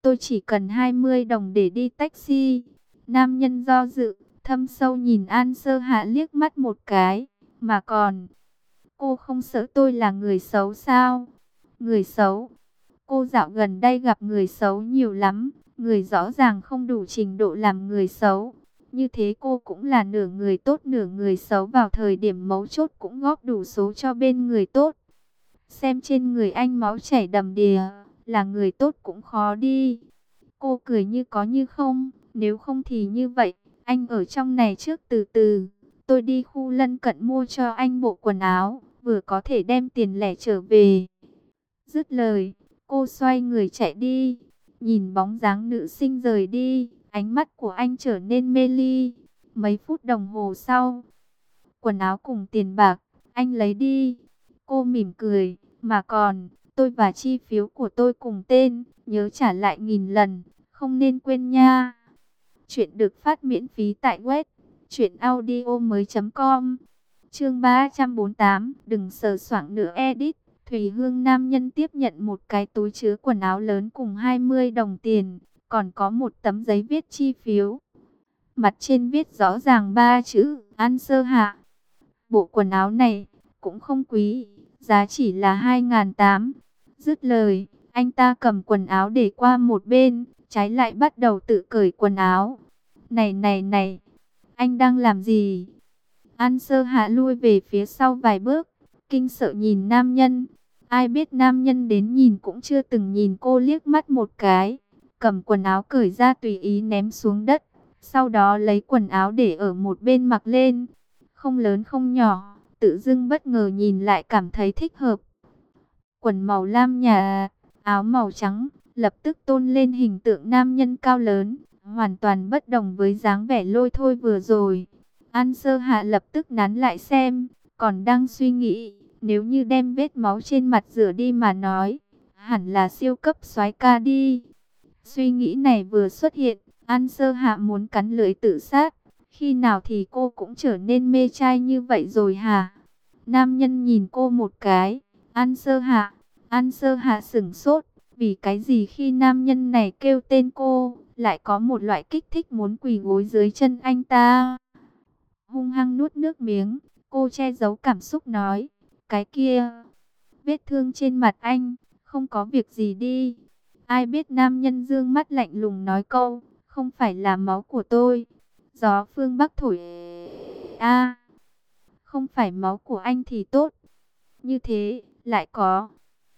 tôi chỉ cần 20 đồng để đi taxi. Nam nhân do dự, thâm sâu nhìn An Sơ Hạ liếc mắt một cái. Mà còn, cô không sợ tôi là người xấu sao? Người xấu? Cô dạo gần đây gặp người xấu nhiều lắm. Người rõ ràng không đủ trình độ làm người xấu. Như thế cô cũng là nửa người tốt nửa người xấu, vào thời điểm mấu chốt cũng góp đủ số cho bên người tốt. Xem trên người anh máu chảy đầm đìa, là người tốt cũng khó đi. Cô cười như có như không, nếu không thì như vậy, anh ở trong này trước từ từ. Tôi đi khu lân cận mua cho anh bộ quần áo, vừa có thể đem tiền lẻ trở về. Dứt lời, cô xoay người chạy đi. Nhìn bóng dáng nữ sinh rời đi, ánh mắt của anh trở nên mê ly. Mấy phút đồng hồ sau, quần áo cùng tiền bạc, anh lấy đi. Cô mỉm cười, mà còn, tôi và chi phiếu của tôi cùng tên, nhớ trả lại 1000 lần, không nên quên nha. Chuyện được phát miễn phí tại web truyệnaudiomoi.com. Chương 348, đừng sờ soạng nữa edit. Thùy Hương nam nhân tiếp nhận một cái túi chứa quần áo lớn cùng 20 đồng tiền, còn có một tấm giấy viết chi phiếu. Mặt trên viết rõ ràng 3 chữ An Sơ Hạ. Bộ quần áo này cũng không quý, giá chỉ là 2.800. Dứt lời, anh ta cầm quần áo để qua một bên, trái lại bắt đầu tự cởi quần áo. Này này này, anh đang làm gì? An Sơ Hạ lui về phía sau vài bước, kinh sợ nhìn nam nhân. Ai biết nam nhân đến nhìn cũng chưa từng nhìn cô liếc mắt một cái, cầm quần áo cởi ra tùy ý ném xuống đất, sau đó lấy quần áo để ở một bên mặc lên. Không lớn không nhỏ, tự dưng bất ngờ nhìn lại cảm thấy thích hợp. Quần màu lam nhạt, áo màu trắng, lập tức tôn lên hình tượng nam nhân cao lớn, hoàn toàn bất đồng với dáng vẻ lôi thôi vừa rồi. An Sơ Hạ lập tức nắn lại xem, còn đang suy nghĩ, nếu như đem vết máu trên mặt rửa đi mà nói, hẳn là siêu cấp soái ca đi. Suy nghĩ này vừa xuất hiện, An Sơ Hạ muốn cắn lưỡi tự sát. Khi nào thì cô cũng trở nên mê trai như vậy rồi hả? Nam nhân nhìn cô một cái. An Sơ Hạ sửng sốt. Vì cái gì khi nam nhân này kêu tên cô, lại có một loại kích thích muốn quỳ gối dưới chân anh ta. Hung hăng nuốt nước miếng, cô che giấu cảm xúc nói. Cái kia, vết thương trên mặt anh, không có việc gì đi. Ai biết nam nhân dương mắt lạnh lùng nói câu, không phải là máu của tôi. Gió phương Bắc thổi không phải máu của anh thì tốt. Như thế, lại có.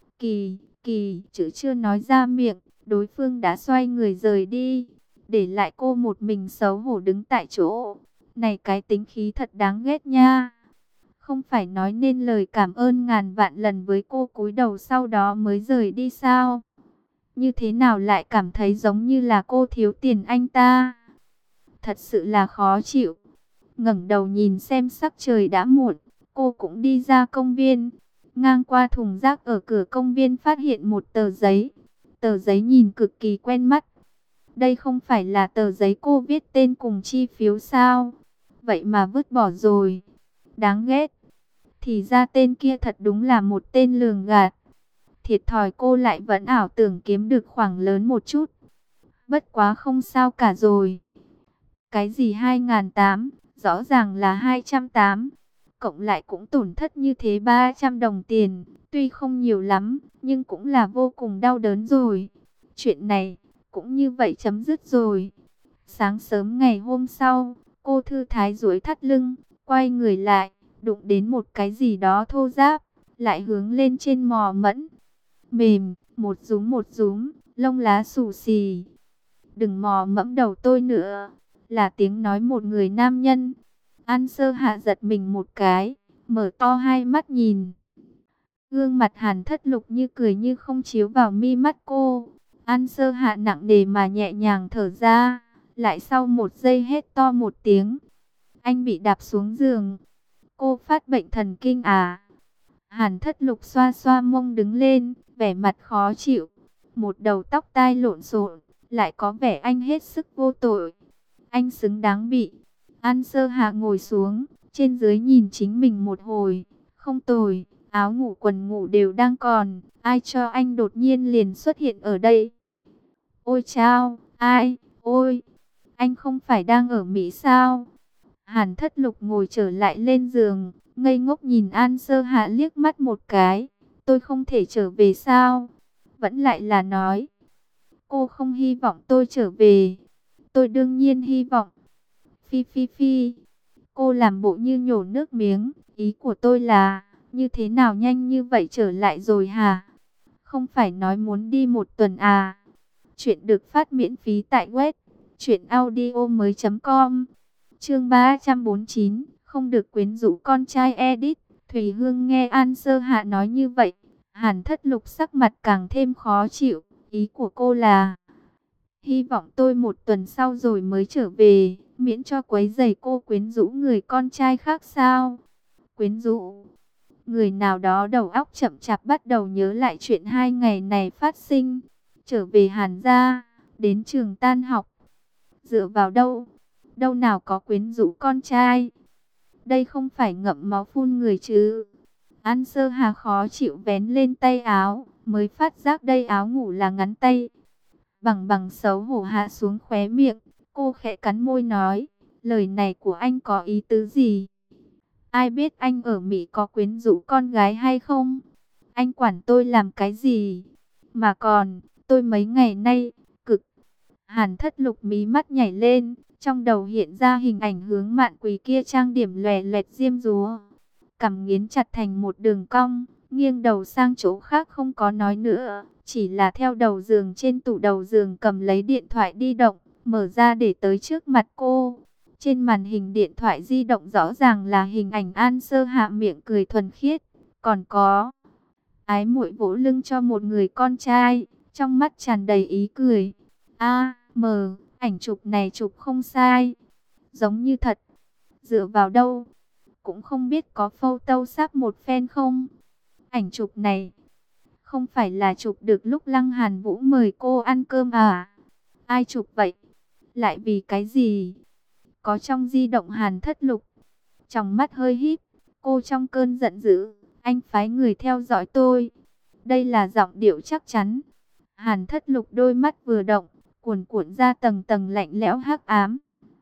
Kỳ, chữ chưa nói ra miệng, đối phương đã xoay người rời đi, để lại cô một mình xấu hổ đứng tại chỗ. Này cái tính khí thật đáng ghét nha. Không phải nói nên lời cảm ơn ngàn vạn lần với cô, cúi đầu sau đó mới rời đi sao? Như thế nào lại cảm thấy giống như là cô thiếu tiền anh ta? Thật sự là khó chịu. Ngẩng đầu nhìn xem sắc trời đã muộn, cô cũng đi ra công viên. Ngang qua thùng rác ở cửa công viên phát hiện một tờ giấy. Tờ giấy nhìn cực kỳ quen mắt. Đây không phải là tờ giấy cô viết tên cùng chi phiếu sao? Vậy mà vứt bỏ rồi. Đáng ghét. Thì ra tên kia thật đúng là một tên lường gạt. Thiệt thòi cô lại vẫn ảo tưởng kiếm được khoản lớn một chút. Bất quá không sao cả rồi. Cái gì 2.800, rõ ràng là 280. Cộng lại cũng tổn thất như thế 300 đồng tiền. Tuy không nhiều lắm, nhưng cũng là vô cùng đau đớn rồi. Chuyện này, cũng như vậy chấm dứt rồi. Sáng sớm ngày hôm sau, cô thư thái duỗi thắt lưng, quay người lại, đụng đến một cái gì đó thô ráp, lại hướng lên trên mò mẫm. Mềm, một rúm, lông lá xù xì. Đừng mò mẫm đầu tôi nữa, là tiếng nói một người nam nhân. An Sơ Hạ giật mình một cái, mở to hai mắt nhìn. Gương mặt Hàn Thất Lục như cười như không chiếu vào mi mắt cô. An Sơ Hạ nặng nề mà nhẹ nhàng thở ra, lại sau một giây hét to một tiếng. Anh bị đạp xuống giường. Cô phát bệnh thần kinh à? Hàn Thất Lục xoa xoa mông đứng lên, vẻ mặt khó chịu. Một đầu tóc tai lộn xộn, lại có vẻ anh hết sức vô tội. Anh xứng đáng bị. An Sơ Hạ ngồi xuống, trên dưới nhìn chính mình một hồi. Không tồi, áo ngủ quần ngủ đều đang còn. Ai cho anh đột nhiên liền xuất hiện ở đây? Ôi chao, ai, ôi, anh không phải đang ở Mỹ sao? Hàn Thất Lục ngồi trở lại lên giường, ngây ngốc nhìn An Sơ Hạ liếc mắt một cái. Tôi không thể trở về sao? Vẫn lại là nói. Cô không hy vọng tôi trở về. Tôi đương nhiên hy vọng. Phi phi phi. Cô làm bộ như nhổ nước miếng. Ý của tôi là, như thế nào nhanh như vậy trở lại rồi hả? Không phải nói muốn đi 1 tuần à? Chuyện được phát miễn phí tại web truyệnaudiomoi.com. Chương 349, không được quyến rũ con trai edit. Thùy Hương nghe An Sơ Hạ nói như vậy, Hàn Thất Lục sắc mặt càng thêm khó chịu. Ý của cô là hy vọng tôi 1 tuần sau rồi mới trở về, miễn cho quấy rầy cô quyến rũ người con trai khác sao? Quyến rũ? Người nào đó đầu óc chậm chạp bắt đầu nhớ lại chuyện 2 ngày này phát sinh. Trở về Hàn gia, đến trường tan học. Dựa vào đâu? Đâu nào có quyến rũ con trai? Đây không phải ngậm máu phun người chứ? An Sơ Hà khó chịu vén lên tay áo, mới phát giác đây áo ngủ là ngắn tay. Bằng bằng xấu hổ hạ xuống khóe miệng, cô khẽ cắn môi nói, lời này của anh có ý tứ gì? Ai biết anh ở Mỹ có quyến rũ con gái hay không? Anh quản tôi làm cái gì? Mà còn, tôi mấy ngày nay, cực. Hàn Thất Lục mí mắt nhảy lên, trong đầu hiện ra hình ảnh Hướng Mạn Quỳ kia trang điểm lòe loẹt diêm dúa. Cằm nghiến chặt thành một đường cong, nghiêng đầu sang chỗ khác không có nói nữa, chỉ là theo đầu giường trên tủ đầu giường cầm lấy điện thoại di động, mở ra để tới trước mặt cô. Trên màn hình điện thoại di động rõ ràng là hình ảnh An Sơ Hạ miệng cười thuần khiết, còn có ái muội vỗ lưng cho một người con trai, trong mắt tràn đầy ý cười. Ảnh chụp này chụp không sai, giống như thật. Dựa vào đâu? Cũng không biết có Photoshop một phen không? Ảnh chụp này không phải là chụp được lúc Lăng Hàn Vũ mời cô ăn cơm à? Ai chụp vậy? Lại vì cái gì? Có trong di động Hàn Thất Lục. Trong mắt hơi híp, cô trong cơn giận dữ, anh phái người theo dõi tôi. Đây là giọng điệu chắc chắn. Hàn Thất Lục đôi mắt vừa động, cuồn cuộn ra tầng tầng lạnh lẽo hắc ám.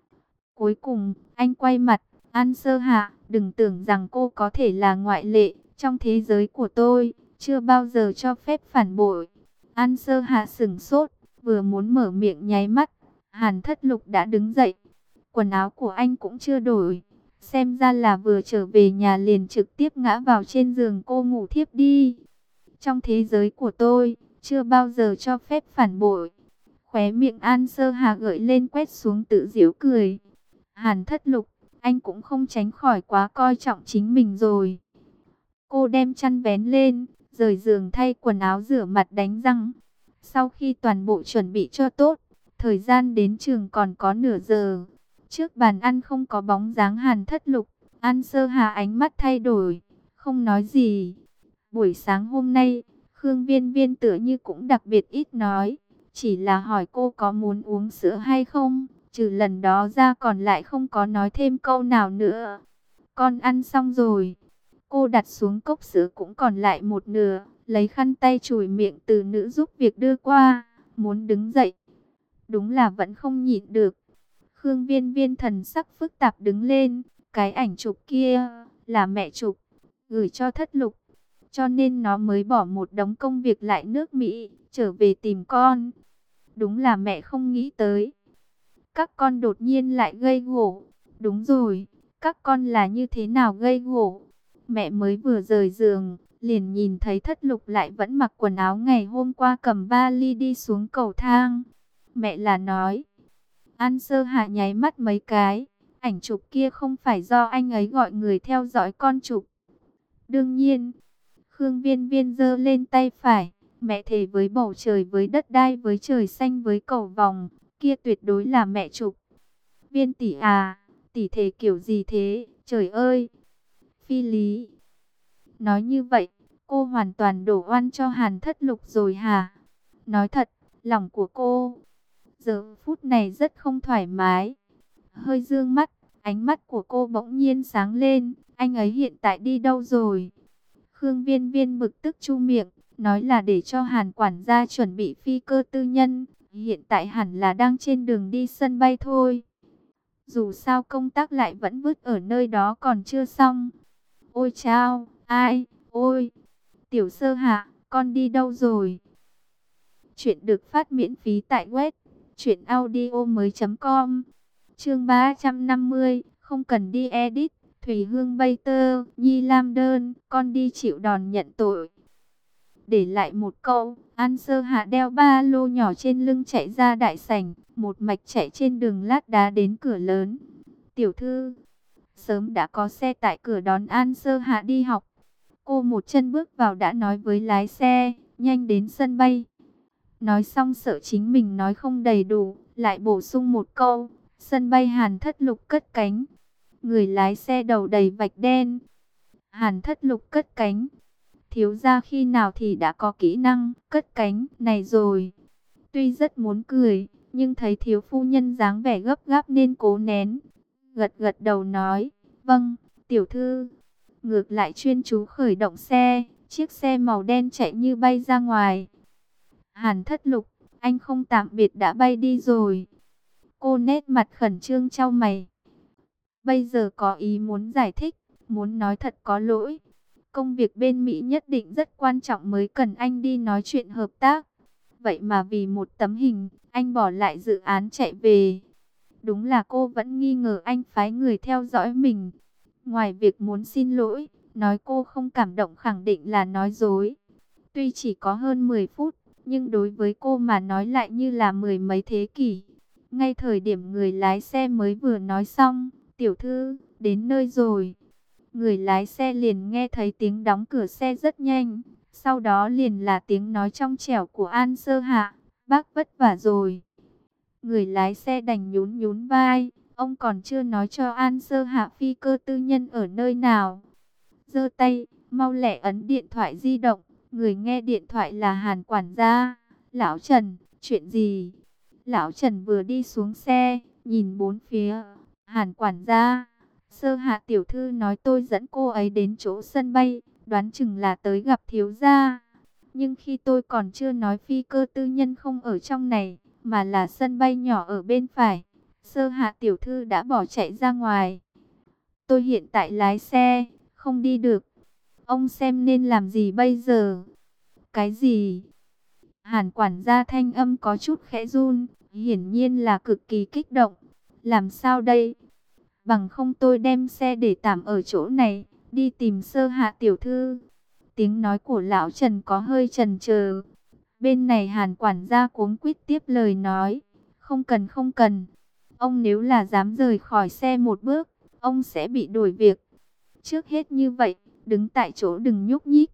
Cuối cùng, anh quay mặt, An Sơ Hạ, đừng tưởng rằng cô có thể là ngoại lệ, trong thế giới của tôi, chưa bao giờ cho phép phản bội. An Sơ Hạ sững sốt, vừa muốn mở miệng nháy mắt, Hàn Thất Lục đã đứng dậy. Quần áo của anh cũng chưa đổi, xem ra là vừa trở về nhà liền trực tiếp ngã vào trên giường cô ngủ thiếp đi. Trong thế giới của tôi, chưa bao giờ cho phép phản bội. Khóe miệng An Sơ Hà gợi lên quét xuống tự giễu cười. Hàn Thất Lục, anh cũng không tránh khỏi quá coi trọng chính mình rồi. Cô đem chăn vén lên, rời giường thay quần áo rửa mặt đánh răng. Sau khi toàn bộ chuẩn bị cho tốt, thời gian đến trường còn có nửa giờ. Trước bàn ăn không có bóng dáng Hàn Thất Lục, An Sơ Hà ánh mắt thay đổi, không nói gì. Buổi sáng hôm nay, Khương Viên Viên tựa như cũng đặc biệt ít nói, chỉ là hỏi cô có muốn uống sữa hay không, trừ lần đó ra còn lại không có nói thêm câu nào nữa. Con ăn xong rồi. Cô đặt xuống cốc sữa cũng còn lại một nửa, lấy khăn tay chùi miệng từ nữ giúp việc đưa qua, muốn đứng dậy. Đúng là vẫn không nhịn được. Khương Viên Viên thần sắc phức tạp đứng lên, cái ảnh chụp kia là mẹ chụp, gửi cho Thất Lục. Cho nên nó mới bỏ một đống công việc lại nước Mỹ, trở về tìm con. Đúng là mẹ không nghĩ tới. Các con đột nhiên lại gây gổ. Đúng rồi, các con là như thế nào gây gổ? Mẹ mới vừa rời giường, liền nhìn thấy Thất Lục lại vẫn mặc quần áo ngày hôm qua cầm vali đi xuống cầu thang. Mẹ là nói. An Sơ Hạ nháy mắt mấy cái. Ảnh chụp kia không phải do anh ấy gọi người theo dõi con chụp. Đương nhiên. Khương Viên Viên giơ lên tay phải. Mẹ thề với bầu trời, với đất đai, với trời xanh, với cầu vòng. Kia tuyệt đối là mẹ chụp. Viên tỷ à, tỷ thề kiểu gì thế? Trời ơi! Phi lý. Nói như vậy, cô hoàn toàn đổ oan cho Hàn Thất Lục rồi hả? Nói thật, lòng của cô giờ phút này rất không thoải mái. Hơi dương mắt, ánh mắt của cô bỗng nhiên sáng lên. Anh ấy hiện tại đi đâu rồi? Khương Viên Viên bực tức chu miệng, nói là để cho Hàn quản gia chuẩn bị phi cơ tư nhân, hiện tại hẳn là đang trên đường đi sân bay thôi. Dù sao công tác lại vẫn vứt ở nơi đó còn chưa xong. Ôi chao, ai, ôi, Tiểu Sơ Hạ, con đi đâu rồi? Chuyện được phát miễn phí tại web truyệnaudiomoi.com. Chương 350, không cần đi edit. Thủy Hương Bay Tơ, Nhi Lam Đơn, con đi chịu đòn nhận tội. Để lại một câu, An Sơ Hạ đeo ba lô nhỏ trên lưng chạy ra đại sảnh, một mạch chạy trên đường lát đá đến cửa lớn. Tiểu thư, sớm đã có xe tại cửa đón An Sơ Hạ đi học. Cô một chân bước vào đã nói với lái xe, nhanh đến sân bay. Nói xong sợ chính mình nói không đầy đủ, lại bổ sung một câu, sân bay Hàn Thất Lục cất cánh. Người lái xe đầu đầy vạch đen. Hàn Thất Lục cất cánh. Thiếu gia khi nào thì đã có kỹ năng cất cánh này rồi. Tuy rất muốn cười, nhưng thấy thiếu phu nhân dáng vẻ gấp gáp nên cố nén. Gật gật đầu nói, vâng, tiểu thư. Ngược lại chuyên chú khởi động xe, chiếc xe màu đen chạy như bay ra ngoài. Hàn Thất Lục, anh không tạm biệt đã bay đi rồi. Cô nét mặt khẩn trương chau mày. Bây giờ có ý muốn giải thích, muốn nói thật có lỗi. Công việc bên Mỹ nhất định rất quan trọng mới cần anh đi nói chuyện hợp tác. Vậy mà vì một tấm hình, anh bỏ lại dự án chạy về. Đúng là cô vẫn nghi ngờ anh phái người theo dõi mình. Ngoài việc muốn xin lỗi, nói cô không cảm động khẳng định là nói dối. Tuy chỉ có hơn 10 phút, nhưng đối với cô mà nói lại như là mười mấy thế kỷ. Ngay thời điểm người lái xe mới vừa nói xong, tiểu thư, đến nơi rồi. Người lái xe liền nghe thấy tiếng đóng cửa xe rất nhanh. Sau đó liền là tiếng nói trong trẻo của An Sơ Hạ. Bác vất vả rồi. Người lái xe đành nhún nhún vai. Ông còn chưa nói cho An Sơ Hạ phi cơ tư nhân ở nơi nào. Giơ tay, mau lẹ ấn điện thoại di động. Người nghe điện thoại là Hàn quản gia. Lão Trần, chuyện gì? Lão Trần vừa đi xuống xe, nhìn bốn phía. Hàn quản gia, Sơ Hạ tiểu thư nói tôi dẫn cô ấy đến chỗ sân bay, đoán chừng là tới gặp thiếu gia. Nhưng khi tôi còn chưa nói phi cơ tư nhân không ở trong này, mà là sân bay nhỏ ở bên phải, Sơ Hạ tiểu thư đã bỏ chạy ra ngoài. Tôi hiện tại lái xe, không đi được. Ông xem nên làm gì bây giờ? Cái gì? Hàn quản gia thanh âm có chút khẽ run, hiển nhiên là cực kỳ kích động. Làm sao đây? Bằng không tôi đem xe để tạm ở chỗ này, đi tìm Sơ Hạ tiểu thư. Tiếng nói của lão Trần có hơi chần chờ. Bên này Hàn quản gia cuống quýt tiếp lời nói, không cần không cần. Ông nếu là dám rời khỏi xe một bước, ông sẽ bị đuổi việc. Trước hết như vậy, đứng tại chỗ đừng nhúc nhích.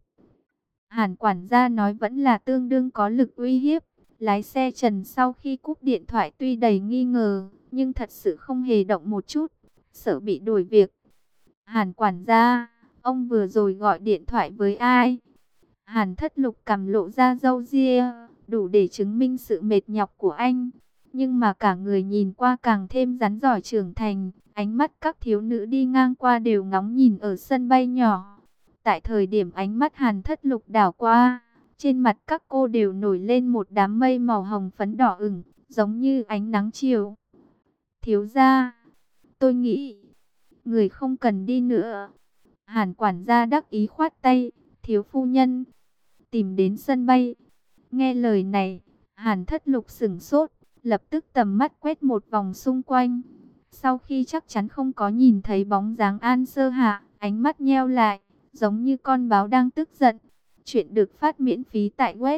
Hàn quản gia nói vẫn là tương đương có lực uy hiếp. Lái xe Trần sau khi cúp điện thoại tuy đầy nghi ngờ, nhưng thật sự không hề động một chút, sợ bị đuổi việc. Hàn quản gia, ông vừa rồi gọi điện thoại với ai? Hàn Thất Lục cằm lộ ra râu ria, đủ để chứng minh sự mệt nhọc của anh. Nhưng mà cả người nhìn qua càng thêm rắn giỏi trưởng thành, ánh mắt các thiếu nữ đi ngang qua đều ngóng nhìn ở sân bay nhỏ. Tại thời điểm ánh mắt Hàn Thất Lục đảo qua, trên mặt các cô đều nổi lên một đám mây màu hồng phấn đỏ ửng, giống như ánh nắng chiều. Thiếu gia, tôi nghĩ, người không cần đi nữa. Hàn quản gia đắc ý khoát tay, thiếu phu nhân, tìm đến sân bay. Nghe lời này, Hàn Thất Lục sửng sốt, lập tức tầm mắt quét một vòng xung quanh. Sau khi chắc chắn không có nhìn thấy bóng dáng An Sơ Hạ, ánh mắt nheo lại, giống như con báo đang tức giận. Chuyện được phát miễn phí tại web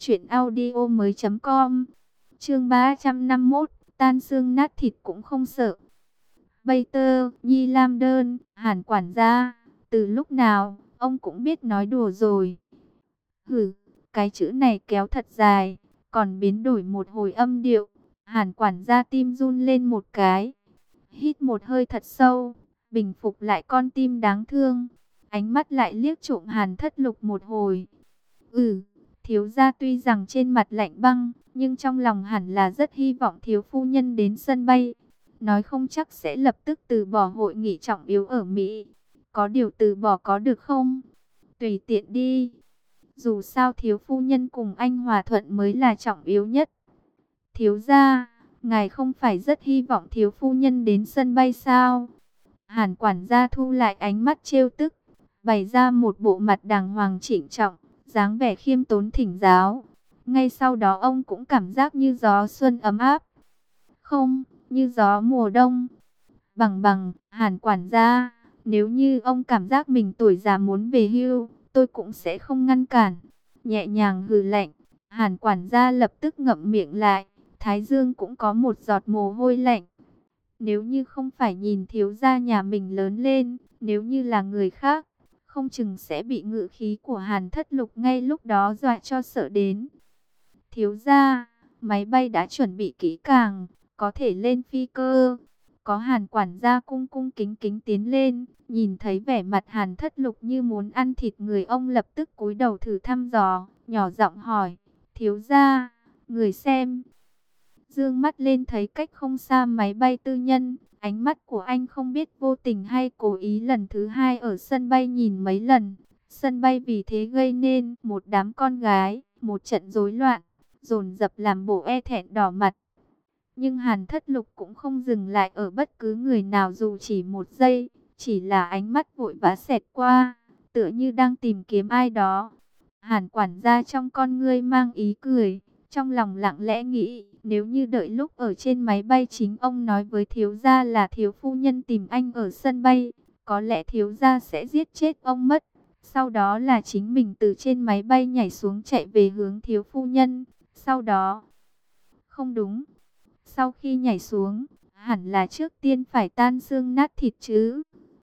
truyệnaudiomoi.com. Chương 351, tan xương nát thịt cũng không sợ. Bay Tơ, Nhi Lam Đơn, Hàn quản gia, từ lúc nào ông cũng biết nói đùa rồi. Hừ, cái chữ này kéo thật dài, còn biến đổi một hồi âm điệu. Hàn quản gia tim run lên một cái, hít một hơi thật sâu, bình phục lại con tim đáng thương. Ánh mắt lại liếc trộm Hàn Thất Lục một hồi. Thiếu gia tuy rằng trên mặt lạnh băng, nhưng trong lòng hẳn là rất hy vọng thiếu phu nhân đến sân bay. Nói không chắc sẽ lập tức từ bỏ hội nghị trọng yếu ở Mỹ. Có điều từ bỏ có được không? Tùy tiện đi. Dù sao thiếu phu nhân cùng anh hòa thuận mới là trọng yếu nhất. Thiếu gia, ngài không phải rất hy vọng thiếu phu nhân đến sân bay sao? Hàn quản gia thu lại ánh mắt trêu tức, bày ra một bộ mặt đàng hoàng trịnh trọng, dáng vẻ khiêm tốn thỉnh giáo. Ngay sau đó ông cũng cảm giác như gió xuân ấm áp, không, như gió mùa đông. Bằng, Hàn quản gia, nếu như ông cảm giác mình tuổi già muốn về hưu, tôi cũng sẽ không ngăn cản. Nhẹ nhàng hừ lạnh, Hàn quản gia lập tức ngậm miệng lại, thái dương cũng có một giọt mồ hôi lạnh. Nếu như không phải nhìn thiếu gia nhà mình lớn lên, nếu như là người khác, không chừng sẽ bị ngự khí của Hàn Thất Lục ngay lúc đó dọa cho sợ đến. Thiếu gia, máy bay đã chuẩn bị kỹ càng, có thể lên phi cơ. Có Hàn quản gia cung cung kính kính tiến lên, nhìn thấy vẻ mặt Hàn Thất Lục như muốn ăn thịt người, ông lập tức cúi đầu thử thăm dò, nhỏ giọng hỏi, thiếu gia, người xem. Dương mắt lên thấy cách không xa máy bay tư nhân, ánh mắt của anh không biết vô tình hay cố ý lần thứ hai ở sân bay nhìn mấy lần. Sân bay vì thế gây nên một đám con gái, một trận rối loạn, dồn dập làm bộ e thẹn đỏ mặt. Nhưng Hàn Thất Lục cũng không dừng lại ở bất cứ người nào dù chỉ một giây, chỉ là ánh mắt vội vã xẹt qua, tựa như đang tìm kiếm ai đó. Hàn quản gia trong con ngươi mang ý cười, trong lòng lặng lẽ nghĩ, nếu như đợi lúc ở trên máy bay chính ông nói với thiếu gia là thiếu phu nhân tìm anh ở sân bay, có lẽ thiếu gia sẽ giết chết ông mất. Sau đó là chính mình từ trên máy bay nhảy xuống chạy về hướng thiếu phu nhân. Sau đó, không đúng, sau khi nhảy xuống, hẳn là trước tiên phải tan xương nát thịt chứ.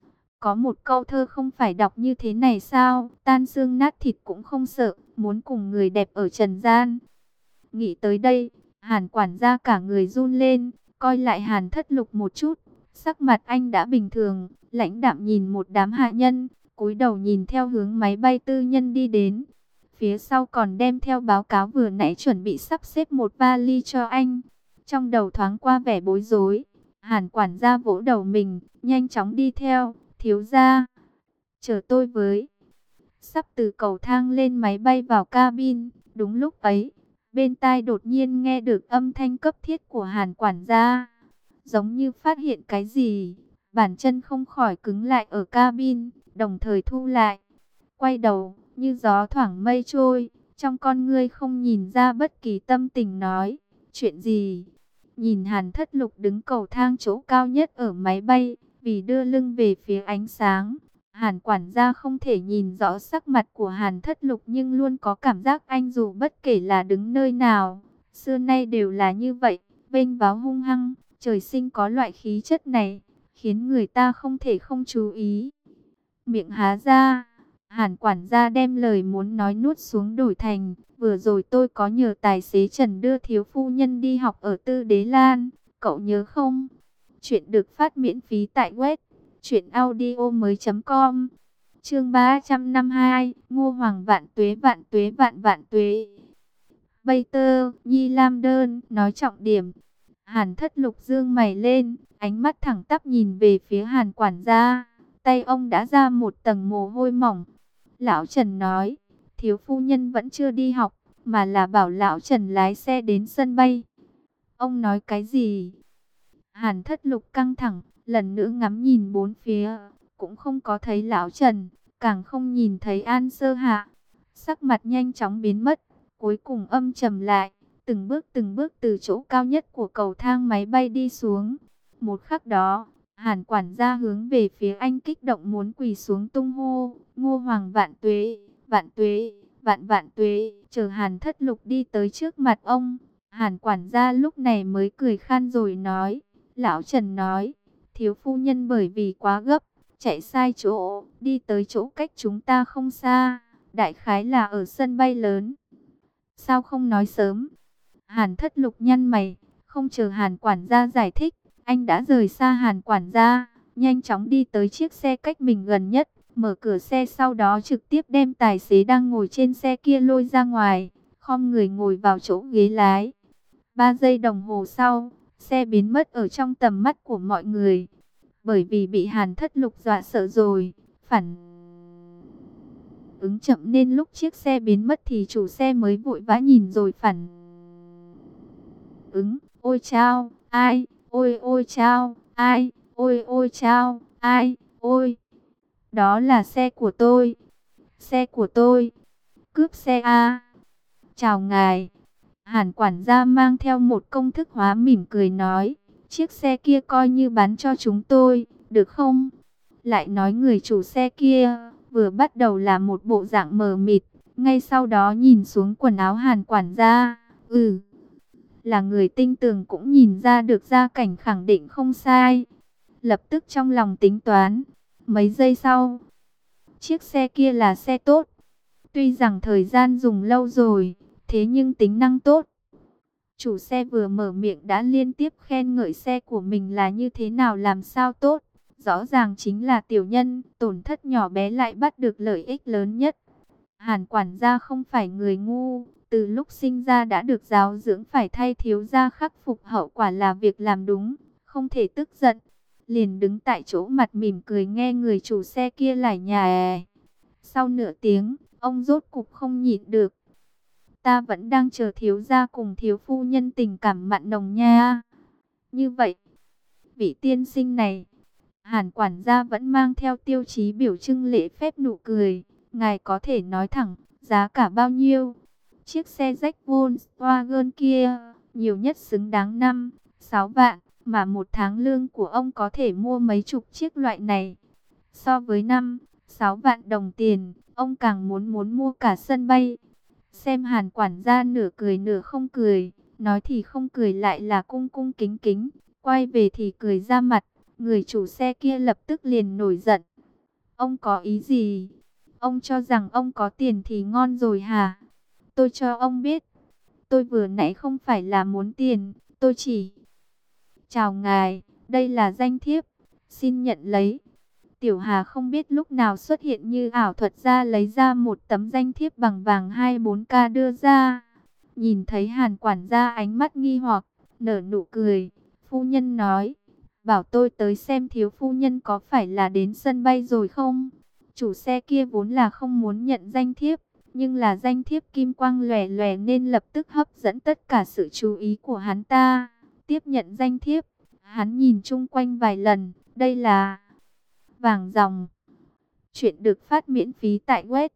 Có một câu thơ không phải đọc như thế này sao? Tan xương nát thịt cũng không sợ, muốn cùng người đẹp ở trần gian. Nghĩ tới đây, Hàn quản gia cả người run lên, coi lại Hàn Thất Lục một chút. Sắc mặt anh đã bình thường, lãnh đạm nhìn một đám hạ nhân, cúi đầu nhìn theo hướng máy bay tư nhân đi đến. Phía sau còn đem theo báo cáo vừa nãy chuẩn bị sắp xếp một vali cho anh. Trong đầu thoáng qua vẻ bối rối, Hàn quản gia vỗ đầu mình, nhanh chóng đi theo, thiếu gia, chờ tôi với. Sắp từ cầu thang lên máy bay vào cabin, đúng lúc ấy, bên tai đột nhiên nghe được âm thanh cấp thiết của Hàn quản gia. Giống như phát hiện cái gì, bàn chân không khỏi cứng lại ở cabin, đồng thời thu lại. Quay đầu, như gió thoảng mây trôi, trong con ngươi không nhìn ra bất kỳ tâm tình nói, chuyện gì? Nhìn Hàn Thất Lục đứng cầu thang chỗ cao nhất ở máy bay, vì đưa lưng về phía ánh sáng. Hàn quản gia không thể nhìn rõ sắc mặt của Hàn Thất Lục nhưng luôn có cảm giác anh dù bất kể là đứng nơi nào, xưa nay đều là như vậy, vênh váo hung hăng, trời sinh có loại khí chất này, khiến người ta không thể không chú ý. Miệng há ra, Hàn quản gia đem lời muốn nói nuốt xuống đổi thành, vừa rồi tôi có nhờ tài xế Trần đưa thiếu phu nhân đi học ở Tư Đế Lan, cậu nhớ không? Chuyện được phát miễn phí tại web truyệnaudiomoi.com. Chương 352, Ngô Hoàng vạn tuế vạn tuế vạn vạn tuế. Bây tơ, Nhi Lam đơn, nói trọng điểm. Hàn Thất Lục dương mày lên, ánh mắt thẳng tắp nhìn về phía Hàn quản gia, tay ông đã ra một tầng mồ hôi mỏng. Lão Trần nói, thiếu phu nhân vẫn chưa đi học, mà là bảo lão Trần lái xe đến sân bay. Ông nói cái gì? Hàn Thất Lục căng thẳng, lần nữa ngắm nhìn bốn phía, cũng không có thấy lão Trần, càng không nhìn thấy An Sơ Hạ. Sắc mặt nhanh chóng biến mất, cuối cùng âm trầm lại, từng bước từ chỗ cao nhất của cầu thang máy bay đi xuống. Một khắc đó, Hàn quản gia hướng về phía anh kích động muốn quỳ xuống tung hô, Ngô Hoàng vạn tuế, vạn tuế, vạn vạn tuế. Chờ Hàn Thất Lục đi tới trước mặt ông, Hàn quản gia lúc này mới cười khan rồi nói, lão Trần nói, thiếu phu nhân bởi vì quá gấp, chạy sai chỗ, đi tới chỗ cách chúng ta không xa, đại khái là ở sân bay lớn. Sao không nói sớm? Hàn Thất Lục nhăn mày, không chờ Hàn quản gia giải thích, anh đã rời xa Hàn quản gia, nhanh chóng đi tới chiếc xe cách mình gần nhất, mở cửa xe, sau đó trực tiếp đem tài xế đang ngồi trên xe kia lôi ra ngoài, khom người ngồi vào chỗ ghế lái. 3 giây đồng hồ sau, xe biến mất ở trong tầm mắt của mọi người. Bởi vì bị Hàn Thất Lục dọa sợ rồi, phản ứng chậm nên lúc chiếc xe biến mất thì chủ xe mới vội vã nhìn rồi phản ứng, ôi chao, ai, ôi ôi chao, ai, ôi ôi chao, ai, ôi. Đó là xe của tôi, xe của tôi, cướp xe a. Chào ngài. Hàn quản gia mang theo một công thức hóa mỉm cười nói, chiếc xe kia coi như bán cho chúng tôi, được không? Lại nói người chủ xe kia, vừa bắt đầu là một bộ dạng mờ mịt, ngay sau đó nhìn xuống quần áo Hàn quản gia, là người tinh tường cũng nhìn ra được gia cảnh khẳng định không sai. Lập tức trong lòng tính toán, mấy giây sau, chiếc xe kia là xe tốt, tuy rằng thời gian dùng lâu rồi, thế nhưng tính năng tốt. Chủ xe vừa mở miệng đã liên tiếp khen ngợi xe của mình là như thế nào làm sao tốt. Rõ ràng chính là tiểu nhân, tổn thất nhỏ bé lại bắt được lợi ích lớn nhất. Hàn quản gia không phải người ngu, từ lúc sinh ra đã được giáo dưỡng phải thay thiếu gia khắc phục hậu quả là việc làm đúng, không thể tức giận. Liền đứng tại chỗ mặt mỉm cười nghe người chủ xe kia lải nhải. Sau nửa tiếng, ông rốt cục không nhịn được. Ta vẫn đang chờ thiếu gia cùng thiếu phu nhân tình cảm mặn nồng nha. Như vậy, vị tiên sinh này, Hàn quản gia vẫn mang theo tiêu chí biểu trưng lễ phép nụ cười. Ngài có thể nói thẳng, giá cả bao nhiêu? Chiếc xe rách Volkswagen kia, nhiều nhất xứng đáng 5-6 vạn, mà một tháng lương của ông có thể mua mấy chục chiếc loại này. So với 5-6 vạn đồng tiền, ông càng muốn mua cả sân bay. Xem Hàn quản gia nửa cười nửa không cười, nói thì không cười lại là cung cung kính kính, quay về thì cười ra mặt. Người chủ xe kia lập tức liền nổi giận. Ông có ý gì? Ông cho rằng ông có tiền thì ngon rồi hả? Tôi cho ông biết, tôi vừa nãy không phải là muốn tiền, tôi chỉ... Chào ngài, đây là danh thiếp, xin nhận lấy. Tiểu Hà không biết lúc nào xuất hiện như ảo thuật ra lấy ra một tấm danh thiếp bằng vàng 24K đưa ra. Nhìn thấy Hàn quản gia ánh mắt nghi hoặc, nở nụ cười, phu nhân nói, bảo tôi tới xem thiếu phu nhân có phải là đến sân bay rồi không? Chủ xe kia vốn là không muốn nhận danh thiếp, nhưng là danh thiếp kim quang lòe lòe nên lập tức hấp dẫn tất cả sự chú ý của hắn ta. Tiếp nhận danh thiếp, hắn nhìn chung quanh vài lần, đây là vàng ròng. Chuyện được phát miễn phí tại web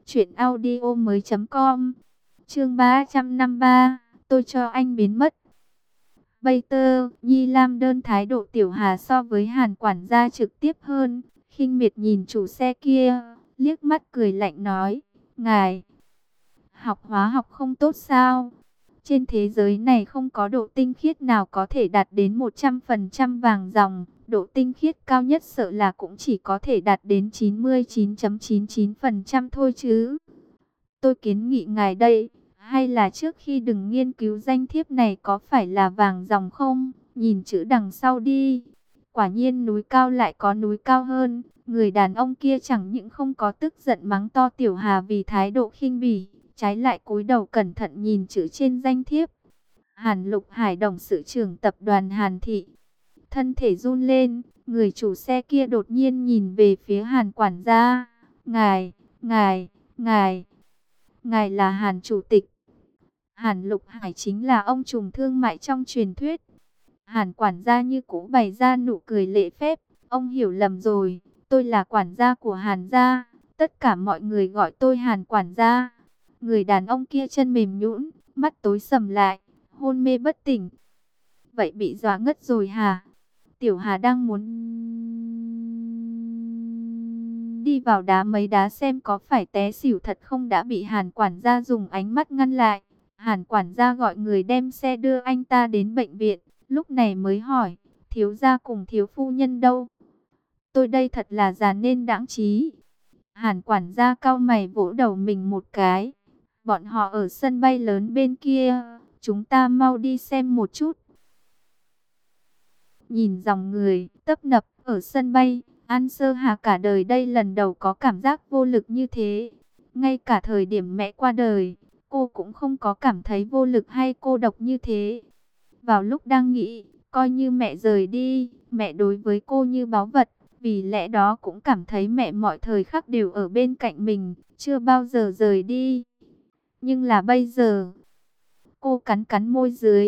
truyệnaudiomoi.com. Chương 353, tôi cho anh biến mất. Bây tơ, Nhi Lam đơn thái độ Tiểu Hà so với Hàn quản gia trực tiếp hơn, khinh miệt nhìn chủ xe kia, liếc mắt cười lạnh nói, ngài, học hóa học không tốt sao? Trên thế giới này không có độ tinh khiết nào có thể đạt đến 100% vàng ròng, độ tinh khiết cao nhất sợ là cũng chỉ có thể đạt đến 99.99% thôi chứ. Tôi kiến nghị ngài đây, hay là trước khi đừng nghiên cứu danh thiếp này có phải là vàng ròng không, nhìn chữ đằng sau đi. Quả nhiên núi cao lại có núi cao hơn, người đàn ông kia chẳng những không có tức giận mắng to Tiểu Hà vì thái độ khinh bỉ, trái lại cúi đầu cẩn thận nhìn chữ trên danh thiếp. Hàn Lục Hải Đồng sự trưởng tập đoàn Hàn Thị. Thân thể run lên, người chủ xe kia đột nhiên nhìn về phía Hàn quản gia. Ngài là Hàn chủ tịch. Hàn Lục Hải chính là ông trùm thương mại trong truyền thuyết. Hàn quản gia như cũ bày ra nụ cười lễ phép. Ông hiểu lầm rồi, tôi là quản gia của Hàn gia. Tất cả mọi người gọi tôi Hàn quản gia. Người đàn ông kia chân mềm nhũn, mắt tối sầm lại, hôn mê bất tỉnh. Vậy bị dọa ngất rồi hả? Tiểu Hà đang muốn đi vào đá mấy đá xem có phải té xỉu thật không đã bị Hàn quản gia dùng ánh mắt ngăn lại. Hàn quản gia gọi người đem xe đưa anh ta đến bệnh viện, lúc này mới hỏi, thiếu gia cùng thiếu phu nhân đâu? Tôi đây thật là già nên đãng trí. Hàn quản gia cau mày vỗ đầu mình một cái. Bọn họ ở sân bay lớn bên kia, chúng ta mau đi xem một chút. Nhìn dòng người tấp nập ở sân bay, An Sơ Hà cả đời đây lần đầu có cảm giác vô lực như thế. Ngay cả thời điểm mẹ qua đời, cô cũng không có cảm thấy vô lực hay cô độc như thế. Vào lúc đang nghĩ, coi như mẹ rời đi, mẹ đối với cô như báu vật, vì lẽ đó cũng cảm thấy mẹ mọi thời khắc đều ở bên cạnh mình, chưa bao giờ rời đi. Nhưng là bây giờ, cô cắn cắn môi dưới,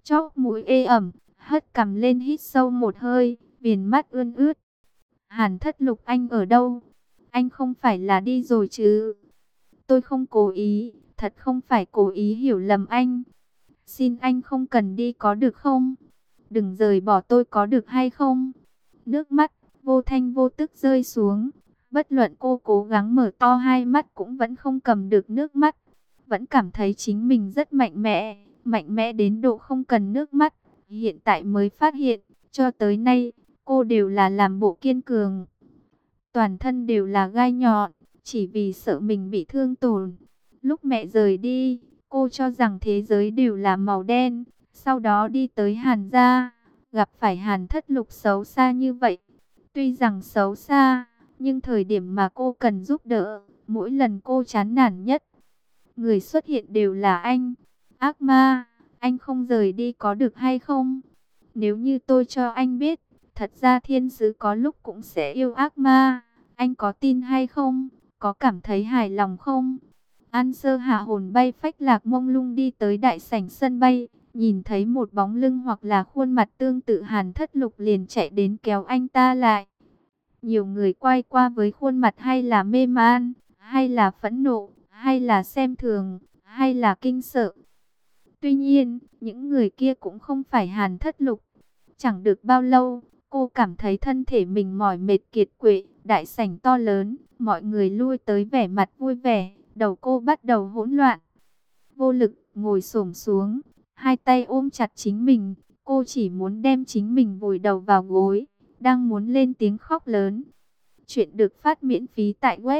chóp mũi ê ẩm, hất cằm lên hít sâu một hơi, viền mắt ươn ướt. Hàn Thất Lục, anh ở đâu? Anh không phải là đi rồi chứ? Tôi không cố ý, thật không phải cố ý hiểu lầm anh. Xin anh không cần đi có được không? Đừng rời bỏ tôi có được hay không? Nước mắt vô thanh vô tức rơi xuống. Bất luận cô cố gắng mở to hai mắt cũng vẫn không cầm được nước mắt. Vẫn cảm thấy chính mình rất mạnh mẽ đến độ không cần nước mắt. Hiện tại mới phát hiện, cho tới nay, cô đều là làm bộ kiên cường. Toàn thân đều là gai nhọn, chỉ vì sợ mình bị thương tổn. Lúc mẹ rời đi, cô cho rằng thế giới đều là màu đen. Sau đó đi tới Hàn gia, gặp phải Hàn Thất Lục xấu xa như vậy. Tuy rằng xấu xa, nhưng thời điểm mà cô cần giúp đỡ, mỗi lần cô chán nản nhất, người xuất hiện đều là anh. Ác ma, anh không rời đi có được hay không? Nếu như tôi cho anh biết, thật ra thiên sứ có lúc cũng sẽ yêu ác ma, anh có tin hay không? Có cảm thấy hài lòng không? An Sơ hạ hồn bay phách lạc mông lung đi tới đại sảnh sân bay, nhìn thấy một bóng lưng hoặc là khuôn mặt tương tự Hàn Thất Lục liền chạy đến kéo anh ta lại. Nhiều người quay qua với khuôn mặt hay là mê man, hay là phẫn nộ, hay là xem thường, hay là kinh sợ. Tuy nhiên, những người kia cũng không phải Hàn Thất Lục. Chẳng được bao lâu, cô cảm thấy thân thể mình mỏi mệt kiệt quệ, đại sảnh to lớn, mọi người lui tới vẻ mặt vui vẻ, đầu cô bắt đầu hỗn loạn. Vô lực, ngồi xổm xuống, hai tay ôm chặt chính mình, cô chỉ muốn đem chính mình vùi đầu vào gối, đang muốn lên tiếng khóc lớn. Chuyện được phát miễn phí tại web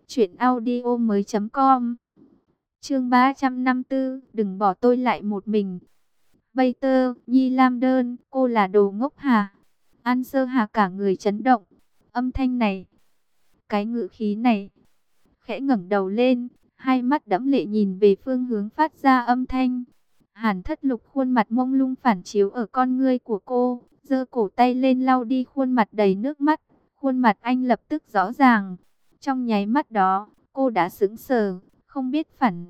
truyệnaudiomoi.com. Chương 354, đừng bỏ tôi lại một mình. Bater, Nhi Lam Đơn, cô là đồ ngốc hả? An Sơ Hà cả người chấn động. Âm thanh này, cái ngữ khí này, khẽ ngẩng đầu lên, hai mắt đẫm lệ nhìn về phương hướng phát ra âm thanh. Hàn Thất Lục khuôn mặt mông lung phản chiếu ở con ngươi của cô, giơ cổ tay lên lau đi khuôn mặt đầy nước mắt. Khuôn mặt anh lập tức rõ ràng. Trong nháy mắt đó, cô đã sững sờ, không biết phản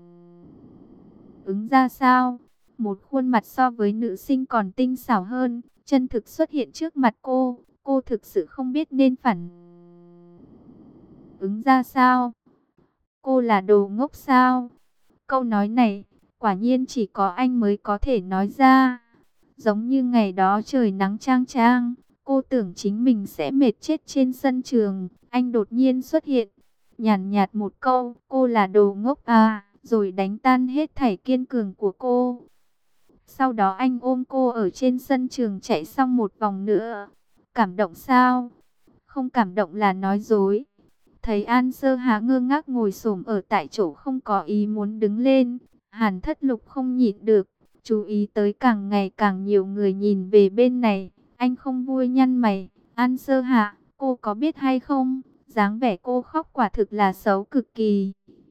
ứng ra sao. Một khuôn mặt so với nữ sinh còn tinh xảo hơn, chân thực xuất hiện trước mặt cô. Cô thực sự không biết nên phản ứng ra sao. Cô là đồ ngốc sao? Câu nói này, quả nhiên chỉ có anh mới có thể nói ra. Giống như ngày đó trời nắng chang chang, cô tưởng chính mình sẽ mệt chết trên sân trường. Anh đột nhiên xuất hiện, nhàn nhạt một câu, cô là đồ ngốc à, rồi đánh tan hết thảy kiên cường của cô. Sau đó anh ôm cô ở trên sân trường chạy xong một vòng nữa. Cảm động sao? Không cảm động là nói dối. Thấy An Sơ Hà ngơ ngác ngồi xổm ở tại chỗ không có ý muốn đứng lên, Hàn Thất Lục không nhịn được, chú ý tới càng ngày càng nhiều người nhìn về bên này. Anh không vui nhăn mày. An Sơ Hà, cô có biết hay không, dáng vẻ cô khóc quả thực là xấu cực kỳ.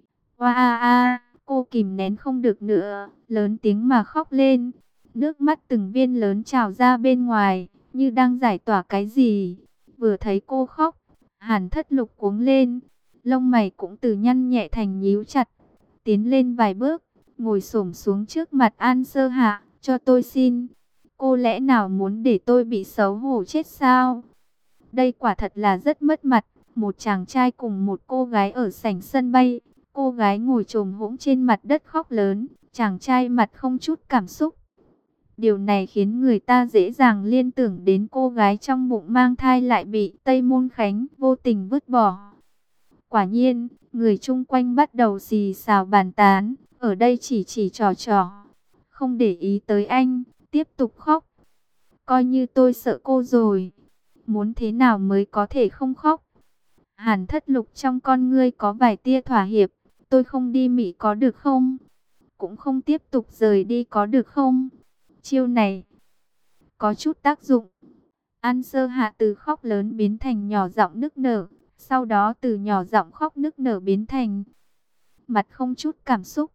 Oa a a, cô kìm nén không được nữa, lớn tiếng mà khóc lên. Nước mắt từng viên lớn trào ra bên ngoài, như đang giải tỏa cái gì. Vừa thấy cô khóc, Hàn Thất Lục cuống lên, lông mày cũng từ nhăn nhẹ thành nhíu chặt. Tiến lên vài bước, ngồi xổm xuống trước mặt An Sơ Hạ, cho tôi xin. Cô lẽ nào muốn để tôi bị xấu hổ chết sao? Đây quả thật là rất mất mặt. Một chàng trai cùng một cô gái ở sảnh sân bay. Cô gái ngồi chồm hỗn trên mặt đất khóc lớn, chàng trai mặt không chút cảm xúc. Điều này khiến người ta dễ dàng liên tưởng đến cô gái trong bụng mang thai lại bị Tây Môn Khánh vô tình vứt bỏ. Quả nhiên, người chung quanh bắt đầu xì xào bàn tán, ở đây chỉ trò, không để ý tới anh, tiếp tục khóc. Coi như tôi sợ cô rồi, muốn thế nào mới có thể không khóc? Hàn Thất Lục trong con ngươi có vài tia thỏa hiệp, tôi không đi Mỹ có được không? Cũng không tiếp tục rời đi có được không? Chiêu này có chút tác dụng. An Sơ Hạ từ khóc lớn biến thành nhỏ giọng nức nở, sau đó từ nhỏ giọng khóc nức nở biến thành mặt không chút cảm xúc.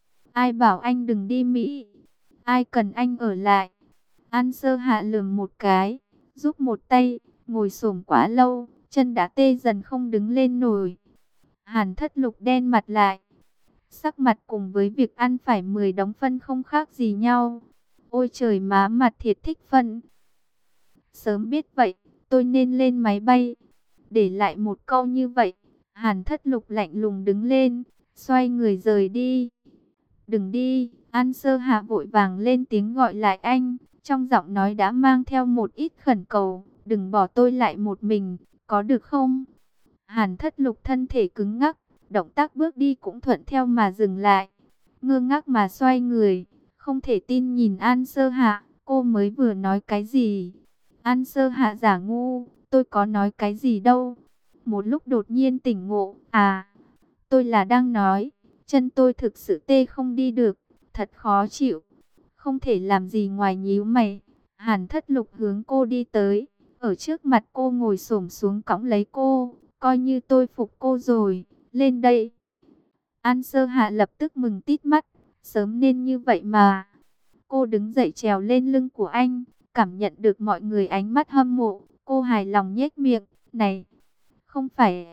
Ai bảo anh đừng đi Mỹ? Ai cần anh ở lại? An Sơ Hạ lườm một cái, giúp một tay, ngồi xổm quá lâu, chân đã tê dần không đứng lên nổi. Hàn Thất Lục đen mặt lại, sắc mặt cùng với việc ăn phải 10 đống phân không khác gì nhau. Ôi trời má mặt thiệt thích phân. Sớm biết vậy, tôi nên lên máy bay. Để lại một câu như vậy, Hàn Thất Lục lạnh lùng đứng lên, xoay người rời đi. Đừng đi, An Sơ Hạ vội vàng lên tiếng gọi lại anh, trong giọng nói đã mang theo một ít khẩn cầu, đừng bỏ tôi lại một mình, có được không? Hàn Thất Lục thân thể cứng ngắc, động tác bước đi cũng thuận theo mà dừng lại, ngơ ngác mà xoay người, không thể tin nhìn An Sơ Hạ, cô mới vừa nói cái gì? An Sơ Hạ giả ngu, tôi có nói cái gì đâu. Một lúc đột nhiên tỉnh ngộ, à, tôi là đang nói, chân tôi thực sự tê không đi được, thật khó chịu, không thể làm gì ngoài nhíu mày. Hàn Thất Lục hướng cô đi tới, ở trước mặt cô ngồi xổm xuống cõng lấy cô, coi như tôi phục cô rồi, lên đây. An Sơ Hạ lập tức mừng tít mắt, sớm nên như vậy mà. Cô đứng dậy trèo lên lưng của anh, cảm nhận được mọi người ánh mắt hâm mộ, cô hài lòng nhếch miệng, này, không phải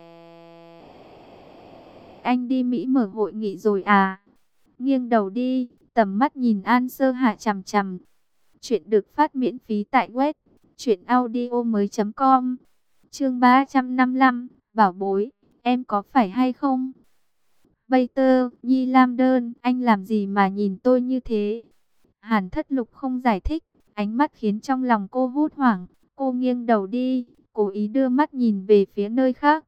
anh đi Mỹ mở hội nghị rồi à? Nghiêng đầu đi, tầm mắt nhìn An Sơ Hạ chằm chằm. Chuyện được phát miễn phí tại web truyệnaudiomoi.com. Chương 355, bảo bối, em có phải hay không? Peter, Nhi Lam Đơn, anh làm gì mà nhìn tôi như thế? Hàn Thất Lục không giải thích, ánh mắt khiến trong lòng cô hốt hoảng. Cô nghiêng đầu đi, cố ý đưa mắt nhìn về phía nơi khác.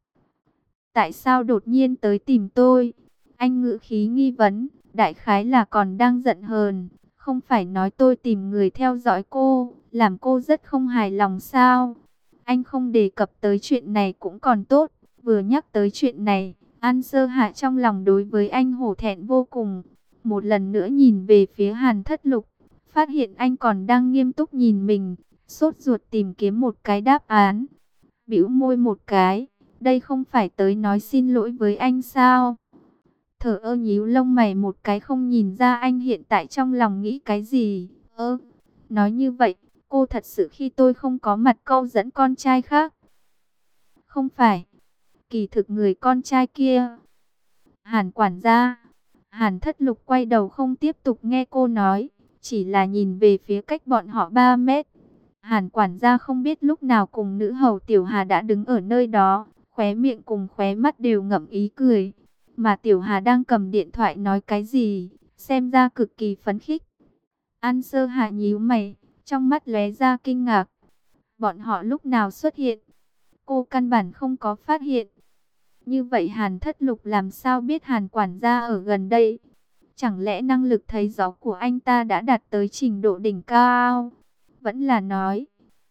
Tại sao đột nhiên tới tìm tôi? Anh ngữ khí nghi vấn, đại khái là còn đang giận hờn. Không phải nói tôi tìm người theo dõi cô, làm cô rất không hài lòng sao? Anh không đề cập tới chuyện này cũng còn tốt, vừa nhắc tới chuyện này, An Sơ Hạ trong lòng đối với anh hổ thẹn vô cùng. Một lần nữa nhìn về phía Hàn Thất Lục, phát hiện anh còn đang nghiêm túc nhìn mình, sốt ruột tìm kiếm một cái đáp án. Bĩu môi một cái, đây không phải tới nói xin lỗi với anh sao? Thở ơ nhíu lông mày một cái, không nhìn ra anh hiện tại trong lòng nghĩ cái gì. Nói như vậy, cô thật sự khi tôi không có mặt câu dẫn con trai khác. Không phải, kỳ thực người con trai kia. Hàn quản gia. Hàn Thất Lục quay đầu không tiếp tục nghe cô nói, chỉ là nhìn về phía cách bọn họ 3 mét. Hàn quản gia không biết lúc nào cùng nữ hầu Tiểu Hà đã đứng ở nơi đó, khóe miệng cùng khóe mắt đều ngậm ý cười. Mà Tiểu Hà đang cầm điện thoại nói cái gì, xem ra cực kỳ phấn khích. An Sơ Hạ nhíu mày, trong mắt lóe ra kinh ngạc. Bọn họ lúc nào xuất hiện? Cô căn bản không có phát hiện. Như vậy Hàn Thất Lục làm sao biết Hàn quản gia ở gần đây? Chẳng lẽ năng lực thấy gió của anh ta đã đạt tới trình độ đỉnh cao? Vẫn là nói,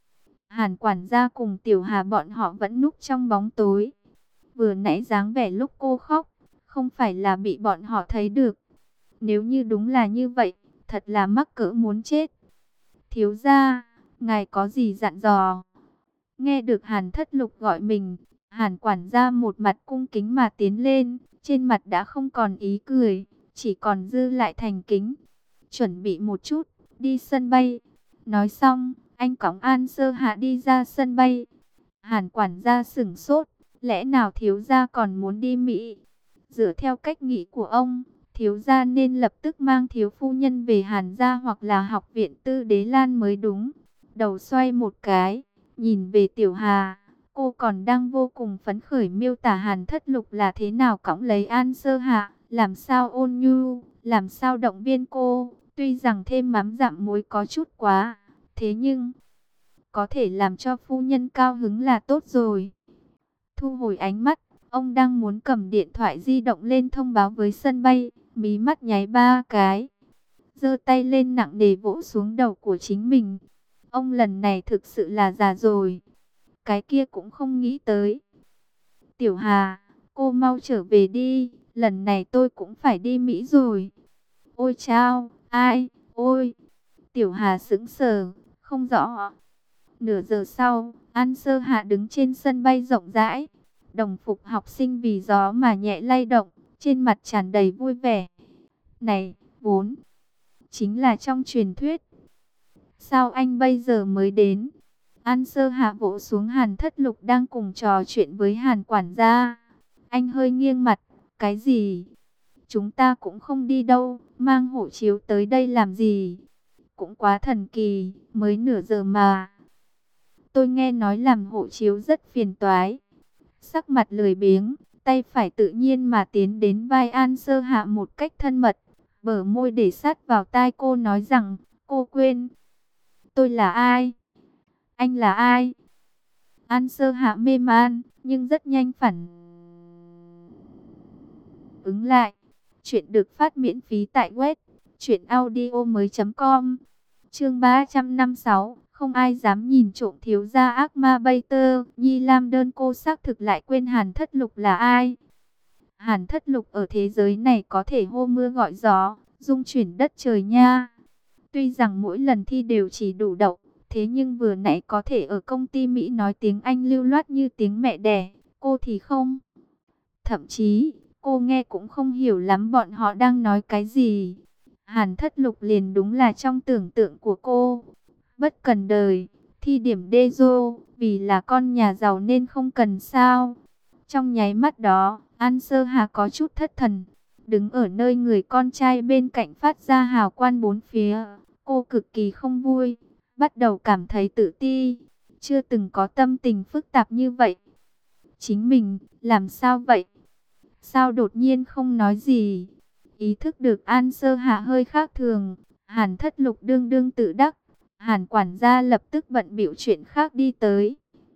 Hàn quản gia cùng Tiểu Hà bọn họ vẫn núp trong bóng tối. Vừa nãy dáng vẻ lúc cô khóc, không phải là bị bọn họ thấy được. Nếu như đúng là như vậy, thật là mắc cỡ muốn chết. Thiếu gia, ngài có gì dặn dò? Nghe được Hàn Thất Lục gọi mình, Hàn quản gia một mặt cung kính mà tiến lên, trên mặt đã không còn ý cười, chỉ còn dư lại thành kính. Chuẩn bị một chút, đi sân bay. Nói xong, anh cõng An Sơ Hạ đi ra sân bay. Hàn quản gia sửng sốt, lẽ nào thiếu gia còn muốn đi Mỹ? Dựa theo cách nghĩ của ông, thiếu gia nên lập tức mang thiếu phu nhân về Hàn gia hoặc là học viện Tư Đế Lan mới đúng. Đầu xoay một cái, nhìn về Tiểu Hà, cô còn đang vô cùng phấn khởi miêu tả Hàn Thất Lục là thế nào cõng lấy An Sơ Hạ, làm sao ôn nhu, làm sao động viên cô. Tuy rằng thêm mắm dặm muối có chút quá, thế nhưng có thể làm cho phu nhân cao hứng là tốt rồi. Thu hồi ánh mắt, ông đang muốn cầm điện thoại di động lên thông báo với sân bay, mí mắt nháy 3 cái, giơ tay lên nặng nề vỗ xuống đầu của chính mình. Ông lần này thực sự là già rồi. Cái kia cũng không nghĩ tới. Tiểu Hà, cô mau trở về đi, lần này tôi cũng phải đi Mỹ rồi. Ôi chao, ai, ôi. Tiểu Hà sững sờ, không rõ. Nửa giờ sau, An Sơ Hạ đứng trên sân bay rộng rãi. Đồng phục học sinh vì gió mà nhẹ lay động, trên mặt tràn đầy vui vẻ. Này, vốn chính là trong truyền thuyết. Sao anh bây giờ mới đến? An Sơ Hạ vỗ xuống Hàn Thất Lục đang cùng trò chuyện với Hàn quản gia. Anh hơi nghiêng mặt, cái gì? Chúng ta cũng không đi đâu, mang hộ chiếu tới đây làm gì? cũng quá thần kỳ, mới nửa giờ mà. Tôi nghe nói làm hộ chiếu rất phiền toái. Sắc mặt lười biếng, tay phải tự nhiên mà tiến đến vai An Sơ Hạ một cách thân mật, bờ môi để sát vào tai cô nói rằng, cô quên, tôi là ai? Anh là ai? An Sơ Hạ mê man, nhưng rất nhanh phản ứng lại. Chuyện được phát miễn phí tại web truyệnaudiomoi.com. Chương 356, không ai dám nhìn trộm thiếu gia ác ma Bay Tơ. Nhi Lam Đơn cô xác thực lại quên Hàn Thất Lục là ai. Hàn Thất Lục ở thế giới này có thể hô mưa gọi gió, dung chuyển đất trời nha. Tuy rằng mỗi lần thi đều chỉ đủ đậu, thế nhưng vừa nãy có thể ở công ty Mỹ nói tiếng Anh lưu loát như tiếng mẹ đẻ, cô thì không. Thậm chí, cô nghe cũng không hiểu lắm bọn họ đang nói cái gì. Hàn Thất Lục liền đúng là trong tưởng tượng của cô. Bất cần đời, thi điểm đê dô, vì là con nhà giàu nên không cần sao. Trong nháy mắt đó, An Sơ Hà có chút thất thần. Đứng ở nơi người con trai bên cạnh phát ra hào quang bốn phía. Cô cực kỳ không vui, bắt đầu cảm thấy tự ti. Chưa từng có tâm tình phức tạp như vậy. Chính mình, làm sao vậy? Sao đột nhiên không nói gì? Ý thức được An Sơ Hạ hơi khác thường, Hàn Thất Lục đương đương tự đắc. Hàn quản gia lập tức bận bịu chuyện khác đi tới.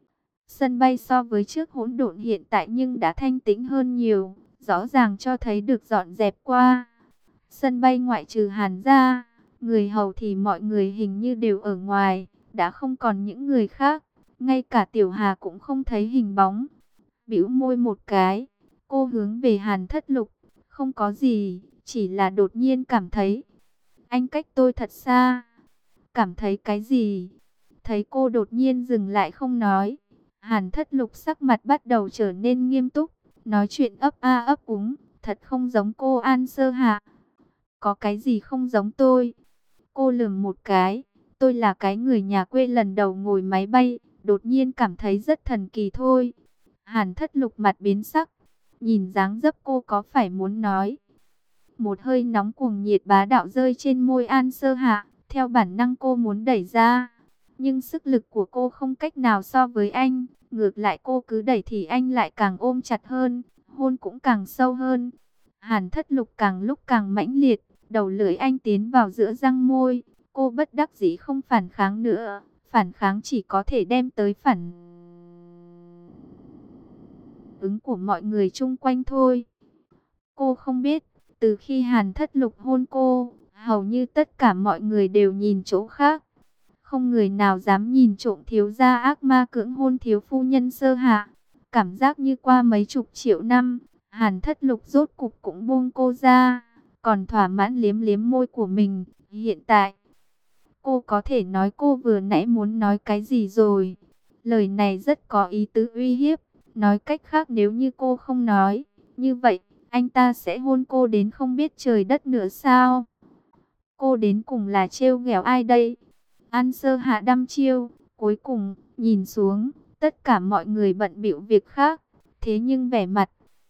Sân bay so với trước hỗn độn hiện tại nhưng đã thanh tĩnh hơn nhiều, rõ ràng cho thấy được dọn dẹp qua. Sân bay ngoại trừ Hàn ra, người hầu thì mọi người hình như đều ở ngoài, đã không còn những người khác. Ngay cả Tiểu Hà cũng không thấy hình bóng. Bĩu môi một cái, cô hướng về Hàn Thất Lục, không có gì, chỉ là đột nhiên cảm thấy anh cách tôi thật xa. Cảm thấy cái gì? Thấy cô đột nhiên dừng lại không nói, Hàn Thất Lục sắc mặt bắt đầu trở nên nghiêm túc, nói chuyện ấp a ấp úng, thật không giống cô An Sơ Hạ. Có cái gì không giống tôi? Cô lườm một cái, tôi là cái người nhà quê lần đầu ngồi máy bay, đột nhiên cảm thấy rất thần kỳ thôi. Hàn Thất Lục mặt biến sắc, nhìn dáng dấp cô có phải muốn nói. Một hơi nóng cuồng nhiệt bá đạo rơi trên môi An Sơ Hạ, theo bản năng cô muốn đẩy ra. Nhưng sức lực của cô không cách nào so với anh, ngược lại cô cứ đẩy thì anh lại càng ôm chặt hơn, hôn cũng càng sâu hơn. Hàn Thất Lục càng lúc càng mãnh liệt, đầu lưỡi anh tiến vào giữa răng môi, cô bất đắc dĩ không phản kháng nữa, phản kháng chỉ có thể đem tới phản ứng của mọi người chung quanh thôi. Cô không biết, từ khi Hàn Thất Lục hôn cô, hầu như tất cả mọi người đều nhìn chỗ khác. Không người nào dám nhìn trộm thiếu gia ác ma cưỡng hôn thiếu phu nhân Sơ Hạ. Cảm giác như qua mấy chục triệu năm, Hàn Thất Lục rốt cục cũng buông cô ra, còn thỏa mãn liếm liếm môi của mình. Hiện tại, cô có thể nói cô vừa nãy muốn nói cái gì rồi. Lời này rất có ý tứ uy hiếp. Nói cách khác, nếu như cô không nói, như vậy, anh ta sẽ hôn cô đến không biết trời đất nữa sao? Cô đến cùng là trêu ghẹo ai đây? An Sơ Hạ đăm chiêu, cuối cùng, nhìn xuống, tất cả mọi người bận bịu việc khác. Thế nhưng vẻ mặt,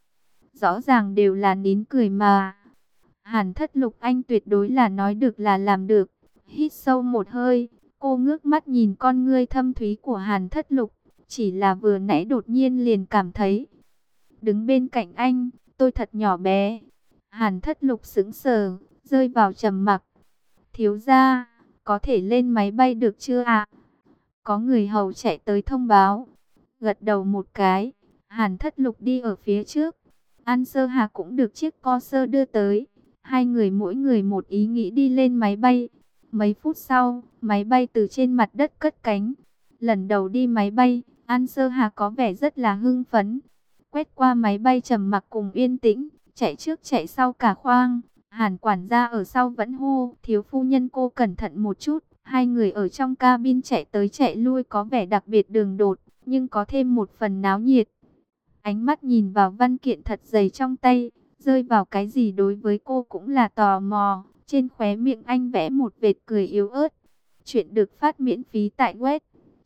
rõ ràng đều là nín cười mà. Hàn Thất Lục anh tuyệt đối là nói được là làm được. Hít sâu một hơi, cô ngước mắt nhìn con ngươi thâm thúy của Hàn Thất Lục. Chỉ là vừa nãy đột nhiên liền cảm thấy, đứng bên cạnh anh, tôi thật nhỏ bé. Hàn Thất Lục sững sờ, rơi vào trầm mặc. Thiếu gia, có thể lên máy bay được chưa ạ? Có người hầu chạy tới thông báo. Gật đầu một cái, Hàn Thất Lục đi ở phía trước. An Sơ Hà cũng được chiếc co sơ đưa tới. Hai người mỗi người một ý nghĩ đi lên máy bay. Mấy phút sau, máy bay từ trên mặt đất cất cánh. Lần đầu đi máy bay, An Sơ Hà có vẻ rất là hưng phấn. Quét qua máy bay trầm mặc cùng yên tĩnh, chạy trước chạy sau cả khoang. Hàn quản gia ở sau vẫn hô, thiếu phu nhân cô cẩn thận một chút. Hai người ở trong cabin chạy tới chạy lui có vẻ đặc biệt đường đột, nhưng có thêm một phần náo nhiệt. Ánh mắt nhìn vào văn kiện thật dày trong tay, rơi vào cái gì đối với cô cũng là tò mò. Trên khóe miệng anh vẽ một vệt cười yếu ớt. Chuyện được phát miễn phí tại web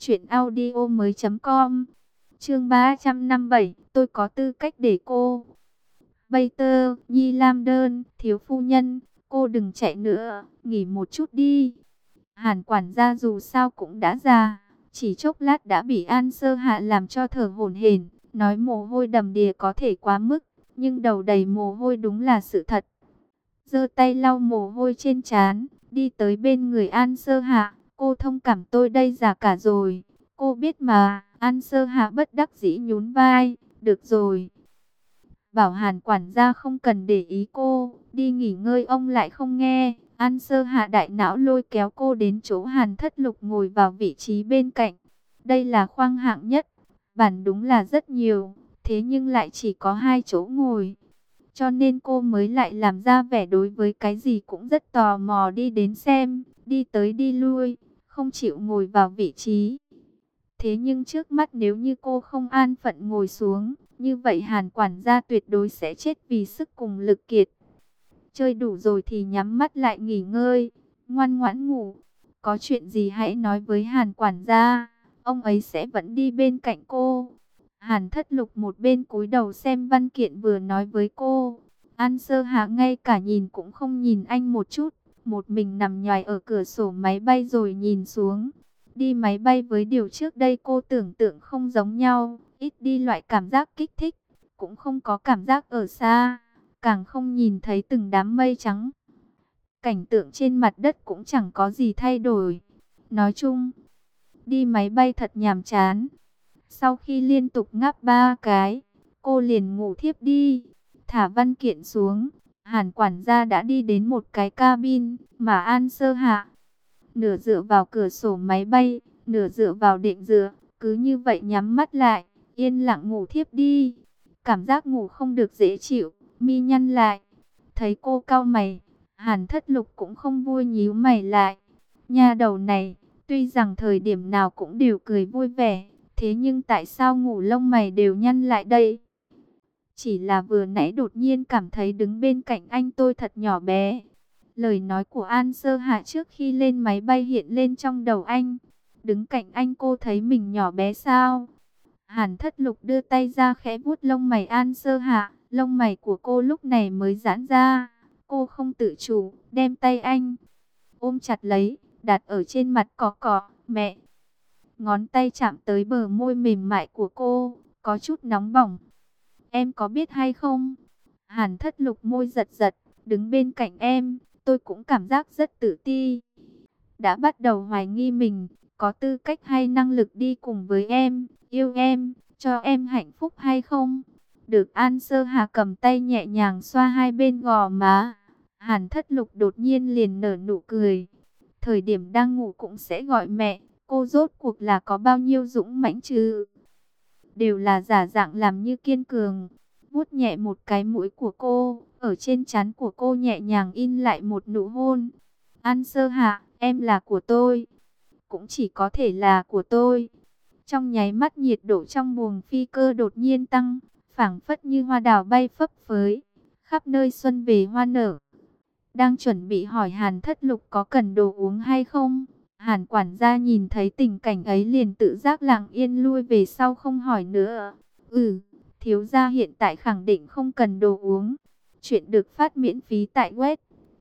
truyệnaudiomoi.com. Chương 357, tôi có tư cách để cô. Bay Tơ, Nhi Lam Đơn, thiếu phu nhân, cô đừng chạy nữa, nghỉ một chút đi. Hàn quản gia dù sao cũng đã già, chỉ chốc lát đã bị An Sơ Hạ làm cho thở hổn hển, nói mồ hôi đầm đìa có thể quá mức, nhưng đầu đầy mồ hôi đúng là sự thật. Giơ tay lau mồ hôi trên trán, đi tới bên người An Sơ Hạ, cô thông cảm tôi đây già cả rồi, cô biết mà. An Sơ Hạ bất đắc dĩ nhún vai, được rồi. Bảo Hàn quản gia không cần để ý cô, đi nghỉ ngơi, ông lại không nghe. An Sơ Hạ đại não lôi kéo cô đến chỗ Hàn Thất Lục ngồi vào vị trí bên cạnh. Đây là khoang hạng nhất, bản đúng là rất nhiều, thế nhưng lại chỉ có 2 chỗ ngồi. Cho nên cô mới lại làm ra vẻ đối với cái gì cũng rất tò mò đi đến xem, đi tới đi lui, không chịu ngồi vào vị trí. Thế nhưng trước mắt nếu như cô không an phận ngồi xuống, như vậy Hàn quản gia tuyệt đối sẽ chết vì sức cùng lực kiệt. Chơi đủ rồi thì nhắm mắt lại nghỉ ngơi, ngoan ngoãn ngủ. Có chuyện gì hãy nói với Hàn quản gia, ông ấy sẽ vẫn đi bên cạnh cô. Hàn Thất Lục một bên cúi đầu xem văn kiện vừa nói với cô. An Sơ Hạ ngay cả nhìn cũng không nhìn anh một chút, một mình nằm nhoài ở cửa sổ máy bay rồi nhìn xuống. Đi máy bay với điều trước đây cô tưởng tượng không giống nhau, ít đi loại cảm giác kích thích, cũng không có cảm giác ở xa, càng không nhìn thấy từng đám mây trắng. Cảnh tượng trên mặt đất cũng chẳng có gì thay đổi. Nói chung, đi máy bay thật nhàm chán. Sau khi liên tục ngáp 3 cái, cô liền ngủ thiếp đi. Thả văn kiện xuống, Hàn quản gia đã đi đến một cái cabin mà An Sơ Hạ nửa dựa vào cửa sổ máy bay, nửa dựa vào đệm dựa, cứ như vậy nhắm mắt lại, yên lặng ngủ thiếp đi. Cảm giác ngủ không được dễ chịu, mi nhăn lại. Thấy cô cau mày, Hàn Thất Lục cũng không vui nhíu mày lại. Nha đầu này, tuy rằng thời điểm nào cũng đều cười vui vẻ, thế nhưng tại sao ngủ lông mày đều nhăn lại đây? Chỉ là vừa nãy đột nhiên cảm thấy đứng bên cạnh anh tôi thật nhỏ bé. Lời nói của An Sơ Hạ trước khi lên máy bay hiện lên trong đầu anh. Đứng cạnh anh cô thấy mình nhỏ bé sao? Hàn Thất Lục đưa tay ra khẽ vuốt lông mày An Sơ Hạ. Lông mày của cô lúc này mới giãn ra. Cô không tự chủ, đem tay anh ôm chặt lấy, đặt ở trên mặt cọ cọ. Mẹ! Ngón tay chạm tới bờ môi mềm mại của cô, có chút nóng bỏng. Em có biết hay không? Hàn Thất Lục môi giật giật, đứng bên cạnh em, tôi cũng cảm giác rất tự ti. Đã bắt đầu hoài nghi mình, có tư cách hay năng lực đi cùng với em, yêu em, cho em hạnh phúc hay không? Được An Sơ Hà cầm tay nhẹ nhàng xoa hai bên gò má. Hàn Thất Lục đột nhiên liền nở nụ cười. Thời điểm đang ngủ cũng sẽ gọi mẹ, cô rốt cuộc là có bao nhiêu dũng mãnh chứ? Đều là giả dạng làm như kiên cường. Vuốt nhẹ một cái mũi của cô, ở trên trán của cô nhẹ nhàng in lại một nụ hôn. An Sơ Hạ, em là của tôi, cũng chỉ có thể là của tôi. Trong nháy mắt nhiệt độ trong buồng phi cơ đột nhiên tăng, phảng phất như hoa đào bay phấp phới, khắp nơi xuân về hoa nở. Đang chuẩn bị hỏi Hàn Thất Lục có cần đồ uống hay không, Hàn quản gia nhìn thấy tình cảnh ấy liền tự giác lặng yên lui về sau không hỏi nữa. Thiếu gia hiện tại khẳng định không cần đồ uống. Chuyện được phát miễn phí tại web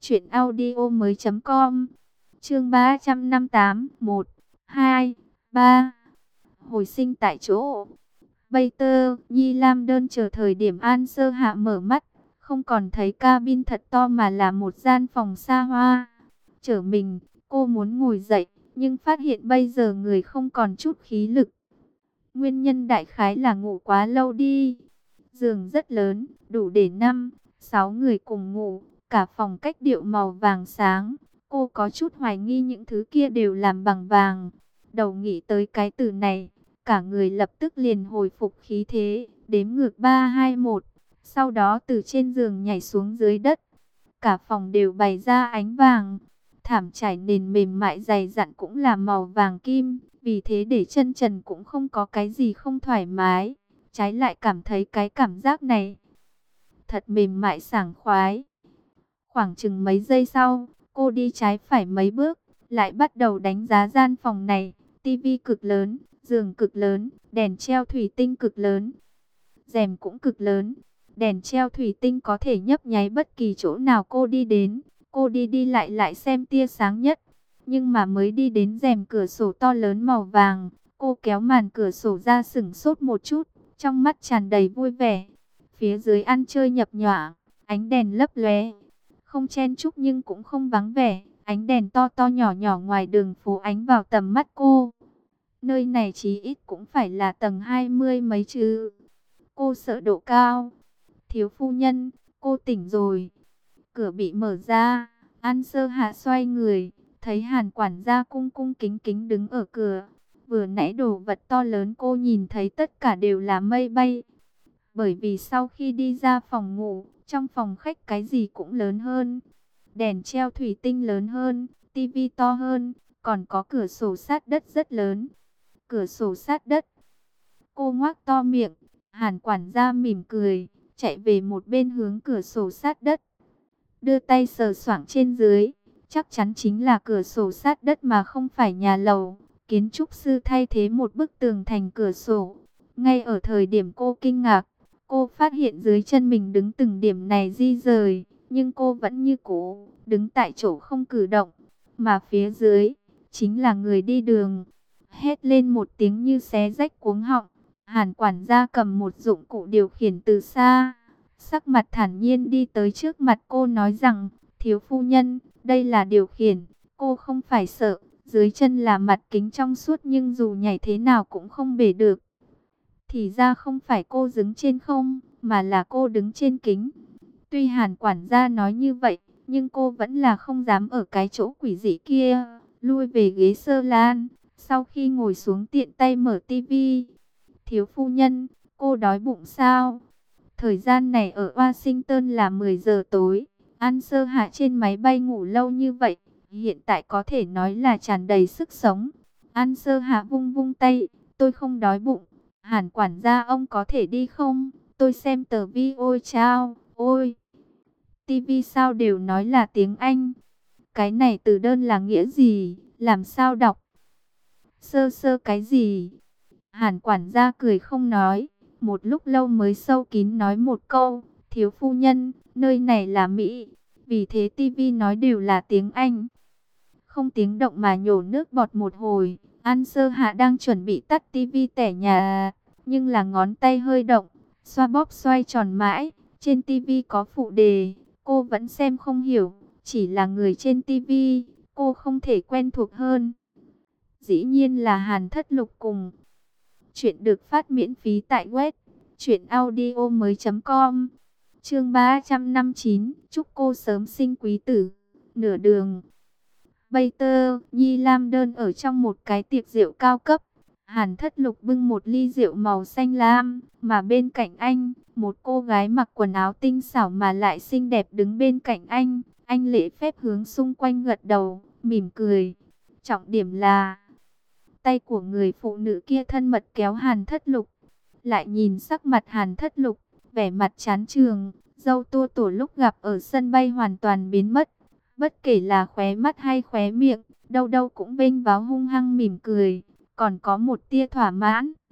truyệnaudiomoi.com. Chương 358, 1, 2, 3. Hồi sinh tại chỗ. Bater, Nhi Lam đơn chờ thời điểm An Sơ Hạ mở mắt, không còn thấy cabin thật to mà là một gian phòng xa hoa. Trở mình, cô muốn ngồi dậy, nhưng phát hiện bây giờ người không còn chút khí lực. Nguyên nhân đại khái là ngủ quá lâu đi. Giường rất lớn, đủ để 5, 6 người cùng ngủ, cả phòng cách điệu màu vàng sáng. Cô có chút hoài nghi những thứ kia đều làm bằng vàng. Đầu nghĩ tới cái từ này, cả người lập tức liền hồi phục khí thế, đếm ngược 3, 2, 1. Sau đó từ trên giường nhảy xuống dưới đất. Cả phòng đều bày ra ánh vàng. Thảm trải nền mềm mại dày dặn cũng là màu vàng kim. Vì thế để chân trần cũng không có cái gì không thoải mái. Trái lại cảm thấy cái cảm giác này thật mềm mại sảng khoái. Khoảng chừng mấy giây sau, cô đi trái phải mấy bước, lại bắt đầu đánh giá gian phòng này. Tivi cực lớn, giường cực lớn, đèn treo thủy tinh cực lớn, rèm cũng cực lớn. Đèn treo thủy tinh có thể nhấp nháy bất kỳ chỗ nào cô đi đến. Cô đi đi lại lại xem tia sáng nhất. Nhưng mà mới đi đến rèm cửa sổ to lớn màu vàng, cô kéo màn cửa sổ ra sững sốt một chút, trong mắt tràn đầy vui vẻ. Phía dưới ăn chơi nhập nhọa, ánh đèn lấp lóe, không chen chúc nhưng cũng không vắng vẻ. Ánh đèn to to nhỏ nhỏ ngoài đường phố ánh vào tầm mắt cô. Nơi này chí ít cũng phải là tầng 20 mấy chứ. Cô sợ độ cao. Thiếu phu nhân, cô tỉnh rồi. Cửa bị mở ra, An Sơ Hạ xoay người, thấy Hàn quản gia cung cung kính kính đứng ở cửa. Vừa nãy đồ vật to lớn cô nhìn thấy tất cả đều là mây bay. Bởi vì sau khi đi ra phòng ngủ, trong phòng khách cái gì cũng lớn hơn. Đèn treo thủy tinh lớn hơn, tivi to hơn, còn có cửa sổ sát đất rất lớn. Cửa sổ sát đất. Cô ngoác to miệng, Hàn quản gia mỉm cười, chạy về một bên hướng cửa sổ sát đất. Đưa tay sờ soạng trên dưới, chắc chắn chính là cửa sổ sát đất mà không phải nhà lầu. Kiến trúc sư thay thế một bức tường thành cửa sổ. Ngay ở thời điểm cô kinh ngạc, cô phát hiện dưới chân mình đứng từng điểm này di rời, nhưng cô vẫn như cũ, đứng tại chỗ không cử động. Mà phía dưới, chính là người đi đường. Hét lên một tiếng như xé rách cuống họng. Hàn quản gia cầm một dụng cụ điều khiển từ xa, sắc mặt thản nhiên đi tới trước mặt cô nói rằng, thiếu phu nhân, đây là điều khiển, cô không phải sợ, dưới chân là mặt kính trong suốt nhưng dù nhảy thế nào cũng không bể được. Thì ra không phải cô đứng trên không, mà là cô đứng trên kính. Tuy Hàn quản gia nói như vậy, nhưng cô vẫn là không dám ở cái chỗ quỷ dị kia, lui về ghế sơ lan, sau khi ngồi xuống tiện tay mở tivi. Thiếu phu nhân, cô đói bụng sao? Thời gian này ở Washington là 10 giờ tối. An Sơ Hạ trên máy bay ngủ lâu như vậy, hiện tại có thể nói là tràn đầy sức sống. An Sơ Hạ vung vung tay, tôi không đói bụng. Hàn quản gia ông có thể đi không? Tôi xem tờ vi ôi chao, ôi. TV sao đều nói là tiếng Anh. Cái này từ đơn là nghĩa gì? Làm sao đọc? Sơ sơ cái gì? Hàn quản gia cười không nói. Một lúc lâu mới sâu kín nói một câu. Thiếu phu nhân, nơi này là Mỹ. Vì thế TV nói đều là tiếng Anh. Không tiếng động mà nhổ nước bọt một hồi. An Sơ Hạ đang chuẩn bị tắt TV tẻ nhà. Nhưng là ngón tay hơi động. Xoa bóp xoay tròn mãi. Trên TV có phụ đề. Cô vẫn xem không hiểu. Chỉ là người trên TV. Cô không thể quen thuộc hơn. Dĩ nhiên là Hàn Thất Lục cùng. Chuyện được phát miễn phí tại web truyệnaudiomoi.com. Chương 359, chúc cô sớm sinh quý tử. Nửa đường, Bater, Nhi Lam đơn ở trong một cái tiệc rượu cao cấp. Hàn Thất Lục bưng một ly rượu màu xanh lam, mà bên cạnh anh, một cô gái mặc quần áo tinh xảo mà lại xinh đẹp đứng bên cạnh anh. Anh lễ phép hướng xung quanh gật đầu, mỉm cười. Trọng điểm là tay của người phụ nữ kia thân mật kéo Hàn Thất Lục. Lại nhìn sắc mặt Hàn Thất Lục, vẻ mặt chán chường, râu tua tổ lúc gặp ở sân bay hoàn toàn biến mất. Bất kể là khóe mắt hay khóe miệng, đâu đâu cũng vênh váo hung hăng mỉm cười, còn có một tia thỏa mãn.